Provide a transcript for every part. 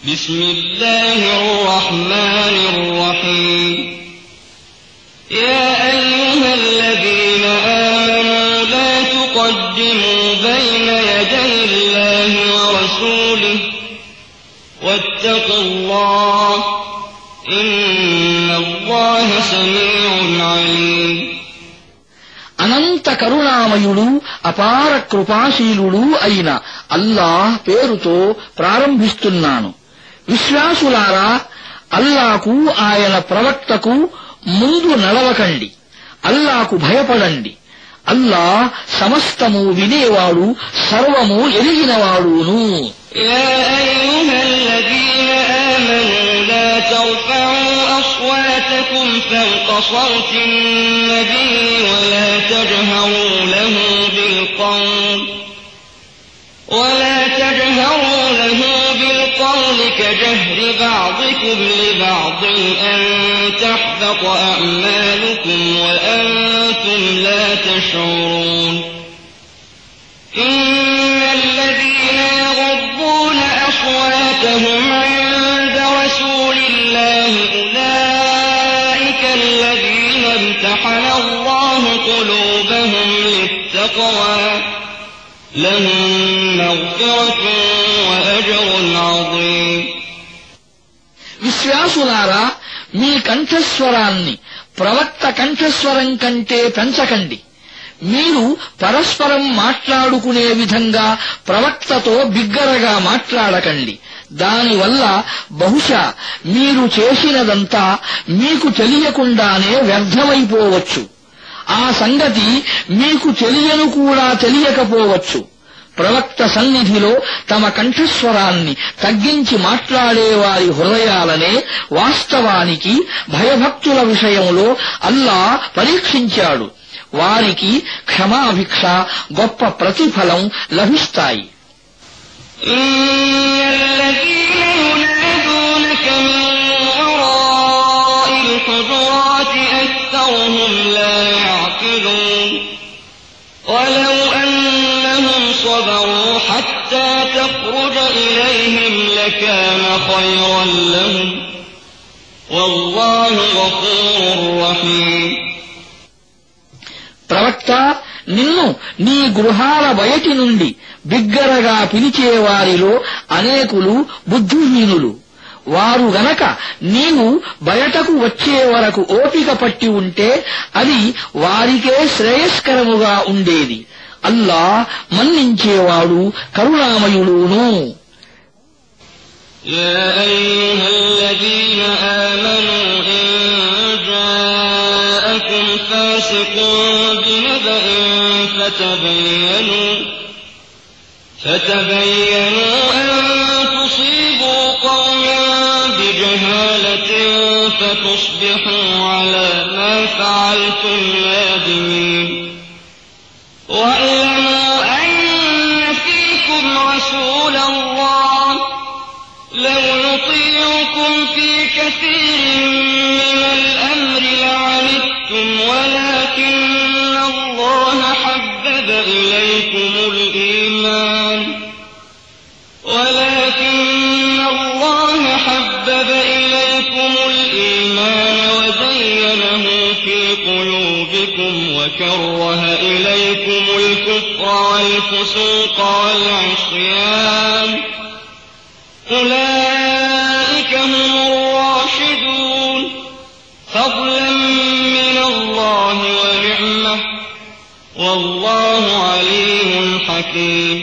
بسم الله الرحمن الرحيم يا أيها الذين آمنوا لا تقدموا بين يدي الله ورسوله واتقوا الله إن الله سميع عليم అనంత కరుణామయుడు అపార కృపాశీలుడు అయిన అల్లాహ్ పేరుతో ప్రారంభిస్తున్నాను. విశ్వాసులారా, అల్లాకు ఆయన ప్రవక్తకు ముందు నడవకండి, అల్లాకు భయపడండి. అల్లాహ్ సమస్తము వినేవాడు, సర్వము ఎరిగినవాడును. يا أيها الذين آمنوا لا ترفعوا أصواتكم فوق صوت النبي ولا تجهروا له بالقول كجهر بعضكم لبعض أن تحبط أعمالكم وأنتم لا تشعرون إن الذين يغضون أصواتهم عند رسول الله أولئك الذين امتحن الله قلوبهم للتقوى لهم مغفرة وأجر عظيم. విశ్వాసులారా, మీ కంఠస్వరాన్ని ప్రవక్త కంఠస్వరం కంటే పెంచకండి. మీరు పరస్పరం మాట్లాడుకునే విధంగా ప్రవక్తతో బిగ్గరగా మాట్లాడకండి. దానివల్ల బహుశా మీరు చేసినదంతా మీకు తెలియకుండానే వ్యర్థమైపోవచ్చు. ఆ సంగతి మీకు తెలియను కూడా తెలియకపోవచ్చు. ప్రవక్త సన్నిధిలో తమ కంఠస్వరాన్ని తగ్గించి మాట్లాడేవారి హృదయాలనే వాస్తవానికి భయభక్తుల విషయంలో అల్లాహ్ పరీక్షించాడు. వారికి క్షమాభిక్ష, గొప్ప ప్రతిఫలం లభిస్తాయి. ولو أنهم صبروا حتى تخرج إليهم لكان خيرا لهم والله غفور رحيم. ప్రవక్త, నిన్ను నీ గృహాల బయటి నుండి బిగ్గరగా పిలిచేవారిలో అనేకులు బుద్ధిహీనులు. వారు గనక నీవు బయటకు వచ్చే వరకు ఓపిక పట్టి ఉంటే అది వారికే శ్రేయస్కరముగా ఉండేది. అల్లాహ్ మన్నించేవాడు, కరుణామయుడును. يا أيها الذين آمنوا إن جاءكم فاسق بنبأ فتبينوا أن تصيبوا قوما بجهالة فتصبحوا على ما فعلتم نادمين. واعلموا أن فيكم رسول الله لو يطيعكم في كثير من الأمر لعنتم ولكن الله حبب إليكم الإيمان وزينه في قلوبكم وكره إليكم الكفر والفسوق والعصيان أولئك هم الراشدون فضلا من الله ونعمة والله عليم حكيم.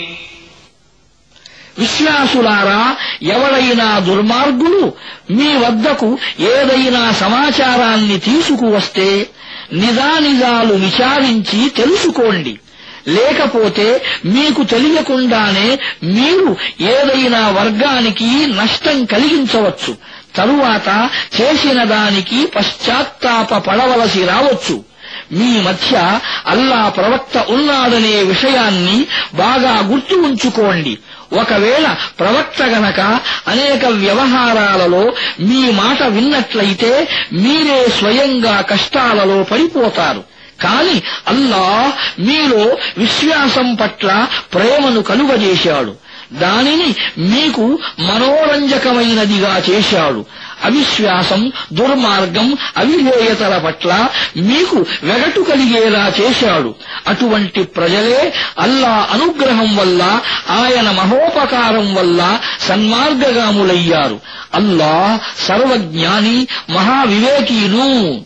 విశ్వాసులారా, ఎవరైనా దుర్మార్గులు మీ వద్దకు ఏదైనా సమాచారాన్ని తీసుకువస్తే నిజానిజాలు విచారించి తెలుసుకోండి. లేకపోతే మీకు తెలియకుండానే మీరు ఏదైనా వర్గానికి నష్టం కలిగించవచ్చు. తరువాత చేసిన దానికి పశ్చాత్తాప పడవలసి రావచ్చు. మీ మధ్య అల్లాహ్ ప్రవక్త ఉన్నాడనే విషయాన్ని బాగా గుర్తు ఉంచుకోండి. ఒకవేళ ప్రవక్త గనక అనేక వ్యవహారాలలో మీ మాట విన్నట్లయితే మీరే స్వయంగా కష్టాలలో పడిపోతారు. కాని అల్లాహ్ మీలో విశ్వాసం పట్ల ప్రేమను కలుగజేశాడు. దానిని మీకు మనోరంజకమైనదిగా చేశాడు. అవిశ్వాసం, దుర్మార్గం, అవిధేయతల పట్ల మీకు వెగటు కలిగేలా చేశాడు. అటువంటి ప్రజలే అల్లా అనుగ్రహం వల్ల, ఆయన మహోపకారం వల్ల సన్మార్గగాములయ్యారు. అల్లా సర్వజ్ఞాని, మహావివేకీను.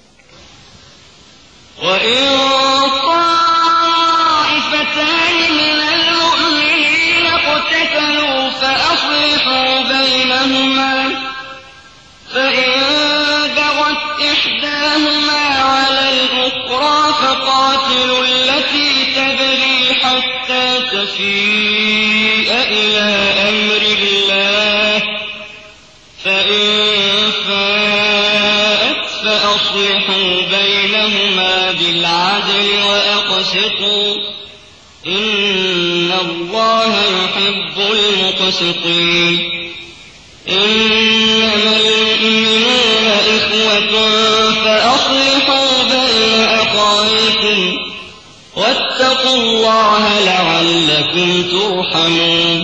فإن بغت إحداهما على الأخرى فقاتلوا التي تبغي حتى تفيء إلى أمر الله فإن فاءت فأصلحوا بينهما بالعدل وأقسطوا إن الله يحب المقسطين إنما المؤمنون إخوة فأصلحوا بين أخويكم واتقوا الله لعلكم ترحمون.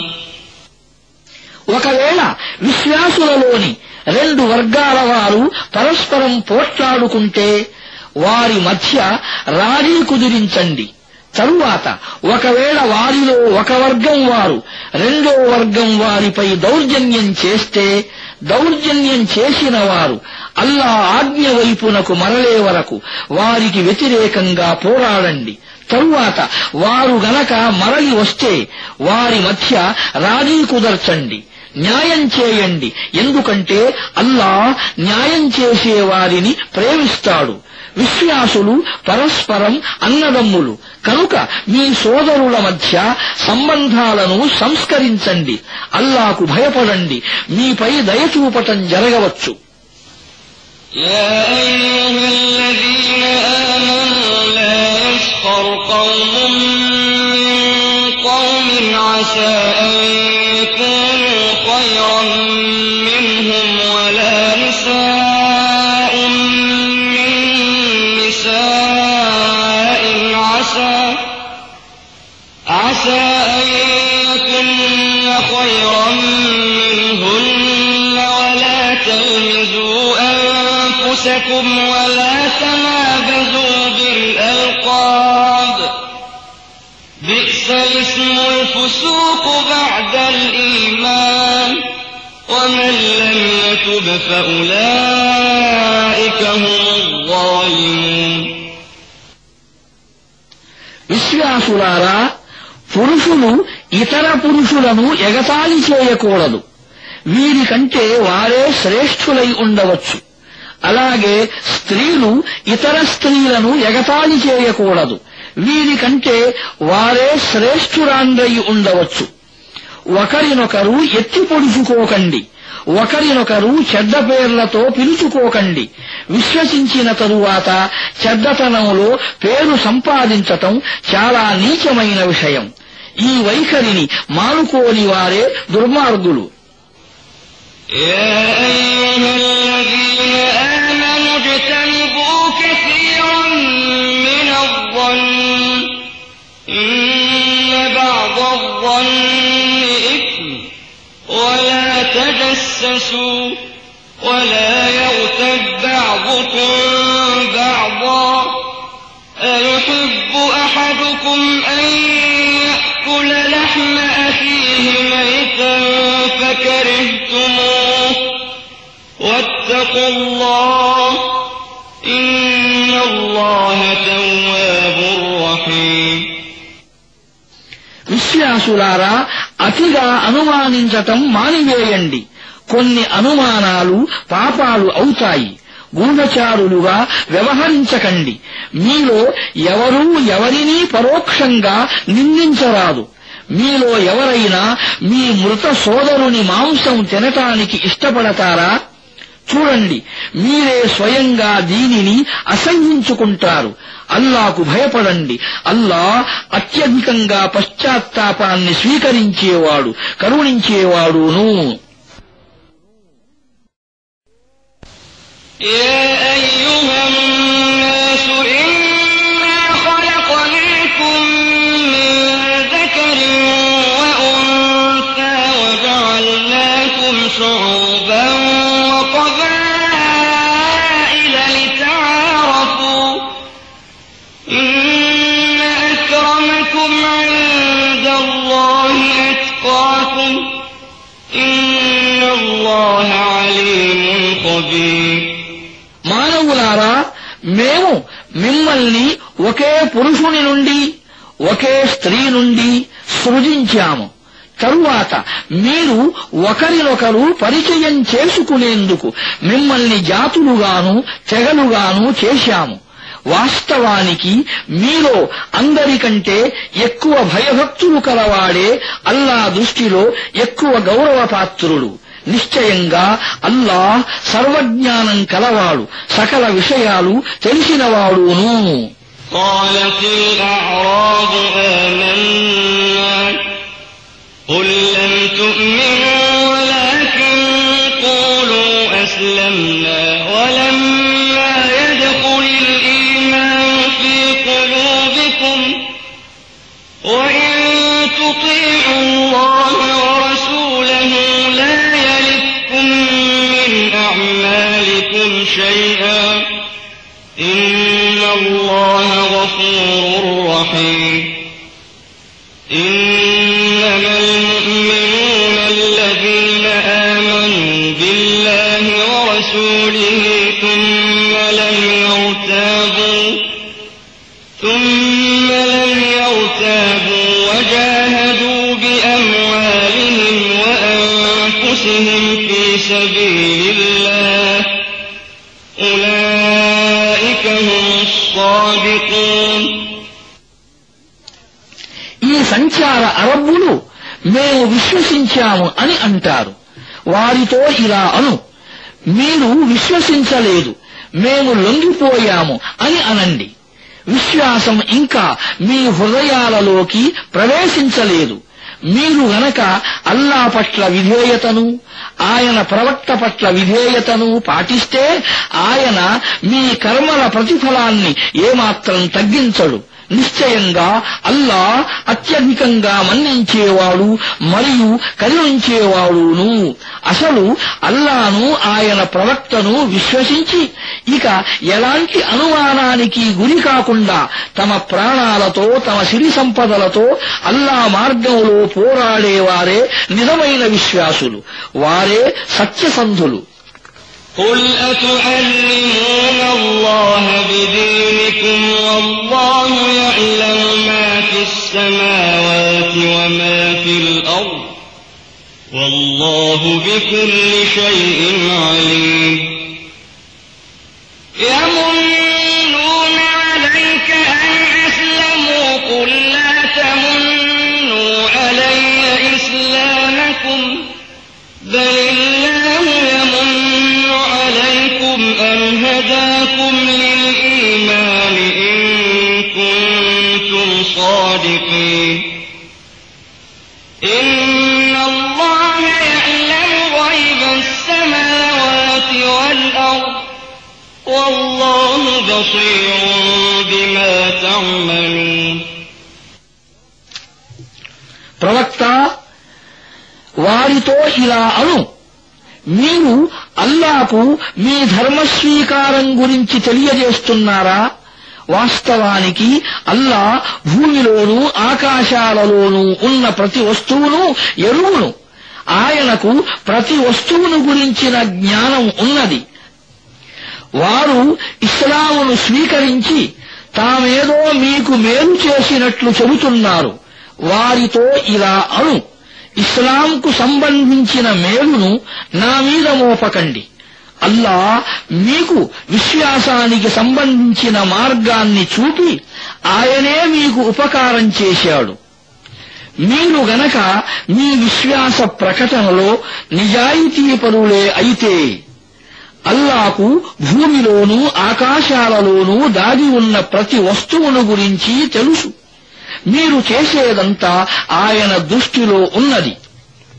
ఒకవేళ విశ్వాసులలోని రెండు వర్గాల వారు పరస్పరం పోట్లాడుకుంటే వారి మధ్య రాజీ కుదిరించండి. తరువాత ఒకవేళ వారిలో ఒక వర్గం వారు రెండో వర్గం వారిపై దౌర్జన్యం చేస్తే దౌర్జన్యం చేసిన వారు అల్లా ఆజ్ఞ వైపునకు మరలే వరకు వారికి వ్యతిరేకంగా పోరాడండి. తరువాత వారు గనక మరలి వస్తే వారి మధ్య రాజీ కుదర్చండి. న్యాయం చేయండి, ఎందుకంటే అల్లా న్యాయం చేసే వారిని ప్రేమిస్తాడు. విశ్వాసులు పరస్పరం అన్నదమ్ములు కనుక మీ సోదరుల మధ్య సంబంధాలను సంస్కరించండి. అల్లాకు భయపడండి, మీపై దయ చూపటం జరగవచ్చు. يا أيها الذين آمنوا لا يسخر قوم من قوم عسى أن يكونوا خيرا منهم ولا نساء من نساء عسى أن يكن خيرا منهن ولا تلمزوا أنفسكم ولا تنابزوا بالألقاب بئس الاسم الفسوق بعد الإيمان ومن لم يتب فأولئك هم الظالمون. విశ్వాసులారా, పురుషులు ఇతర పురుషులను ఎగతాళి చేయకూడదు. వీరికంటే వారే శ్రేష్ఠులై ఉండవచ్చు. అలాగే స్త్రీలు ఇతర స్త్రీలను ఎగతాళి చేయకూడదు. వీరికంటే వారే శ్రేష్ఠురాండ్రై ఉండవచ్చు. ఒకరినొకరు ఎత్తి పొడుచుకోకండి. ఒకరినొకరు చెడ్డ పేర్లతో పిలుచుకోకండి. విశ్వసించిన తరువాత చెడ్డతనంలో పేరు సంపాదించటం చాలా నీచమైన విషయం. ఈ వైఖరిని మానుకోని వారే దుర్మార్గులు. يا أيها الذين آمنوا اجتنبوا كثيرا من الظن إن بعض الظن إثم ولا تجسسوا ولا يغتب بعضكم بعضا أيحب أحدكم أن يأكل لحم أخيه ميتا فكرهتموه واتقوا الله إن الله تواب رحيم. విశ్వాసులారా, అతిగా అనుమానించటం మానివేయండి. కొన్ని అనుమానాలు పాపాలు అవుతాయి. గూఢచారులుగా వ్యవహరించకండి. మీలో ఎవరూ ఎవరినీ పరోక్షంగా నిందించరాదు. మీలో ఎవరైనా మీ మృత సోదరుని మాంసం తినటానికి ఇష్టపడతారా? చూడండి, మీరే స్వయంగా దీనిని అసహ్యించుకుంటారు. అల్లాకు భయపడండి. అల్లా అత్యధికంగా పశ్చాత్తాపాన్ని స్వీకరించేవాడు, కరుణించేవాడును. يا أيها الناس إنا خلقناكم من ذكر وأنثى جعلناكم شعوبا وقبائل لتعارفوا إن أكرمكم عند الله أتقاكم إن الله عليم خبير. మానవులారా, మేము మిమ్మల్ని ఒకే పురుషుని నుండి ఒకే స్త్రీ నుండి సృజించాము. తరువాత మీరు ఒకరినొకరు పరిచయం చేసుకునేందుకు మిమ్మల్ని జాతులుగాను తెగలుగాను చేశాము. వాస్తవానికి మీలో అందరికంటే ఎక్కువ భయభక్తులు కలవాడే అల్లా దృష్టిలో ఎక్కువ గౌరవపాత్రుడు. నిశ్చయంగా అల్లాహ్ సర్వజ్ఞానం కలవాడు, సకల విషయాలు తెలిసినవాడును. قالت الأعراب آمنا قل لم تؤمنوا ولكن قولوا أسلمنا ولما يدخل الإيمان في قلوبكم وإن تطيعوا الله ورسوله لا يلدكم من أعمالكم شيئا إن الله غفور رحيم. إنما المؤمنون الذين آمنوا بالله ورسوله ثم لم يرتابوا وجاهدوا بأموالهم وأنفسهم في سبيل الله أولئك هم الصادقون. ఈ సంచార అరబ్బులు మేము విశ్వసించాము అని అంటారు. వారితో ఇలా అను, మీరు విశ్వసించలేదు, మేము లొంగిపోయాము అని అనండి. విశ్వాసం ఇంకా మీ హృదయాలలోకి ప్రవేశించలేదు. మీరు గనక అల్లా పట్ల విధేయతను, ఆయన ప్రవక్త పట్ల విధేయతను పాటిస్తే ఆయన మీ కర్మల ప్రతిఫలాన్ని ఏమాత్రం తగ్గించడు. నిశ్చయంగా అల్లాహ్ అత్యధికంగా మన్నించేవాడు మరియు కరుణించేవాడును. అసలు అల్లాను ఆయన ప్రవక్తను విశ్వసించి ఇక ఎలాంటి అనుమానానికి గురి కాకుండా తమ ప్రాణాలతో తమ సిరి సంపదలతో అల్లా మార్గంలో పోరాడేవారే నిజమైన విశ్వాసులు, వారే సత్యసంధులు. قل أتعلمون الله بدينكم والله يعلم ما في السماوات وما في الأرض والله بكل شيء عليم. يمنون عليك أن أسلموا قل لا تمنوا علي إسلامكم بل الله يمن عليكم أن هداكم للإيمان إن كنتم صادقين. إن الله يعلم غيب السماوات والأرض والله بصير بما تعملون. ప్రవక్త వారితో ఇలా అను, మీరు అల్లాకు మీ ధర్మస్వీకారం గురించి తెలియజేస్తున్నారా? వాస్తవానికి అల్లా భూమిలోనూ ఆకాశాలలోనూ ఉన్న ప్రతి వస్తువును ఎరువును. ఆయనకు ప్రతి వస్తువును గురించిన జ్ఞానం ఉన్నది. వారు ఇస్లామును స్వీకరించి తామేదో మీకు మేలు చేసినట్లు చెబుతున్నారు. వారితో ఇలా అను, ఇస్లాంకు సంబంధించిన మేలును నా మీద మోపకండి. అల్లా మీకు విశ్వాసానికి సంబంధించిన మార్గాన్ని చూపి ఆయనే మీకు ఉపకారం చేశాడు. మీరు గనక మీ విశ్వాస ప్రకటనలో నిజాయితీపరులే అయితే అల్లాకు భూమిలోనూ ఆకాశాలలోనూ దాగి ఉన్న ప్రతి వస్తువును గురించి తెలుసు. మీరు చేసేదంతా ఆయన దృష్టిలో ఉన్నది.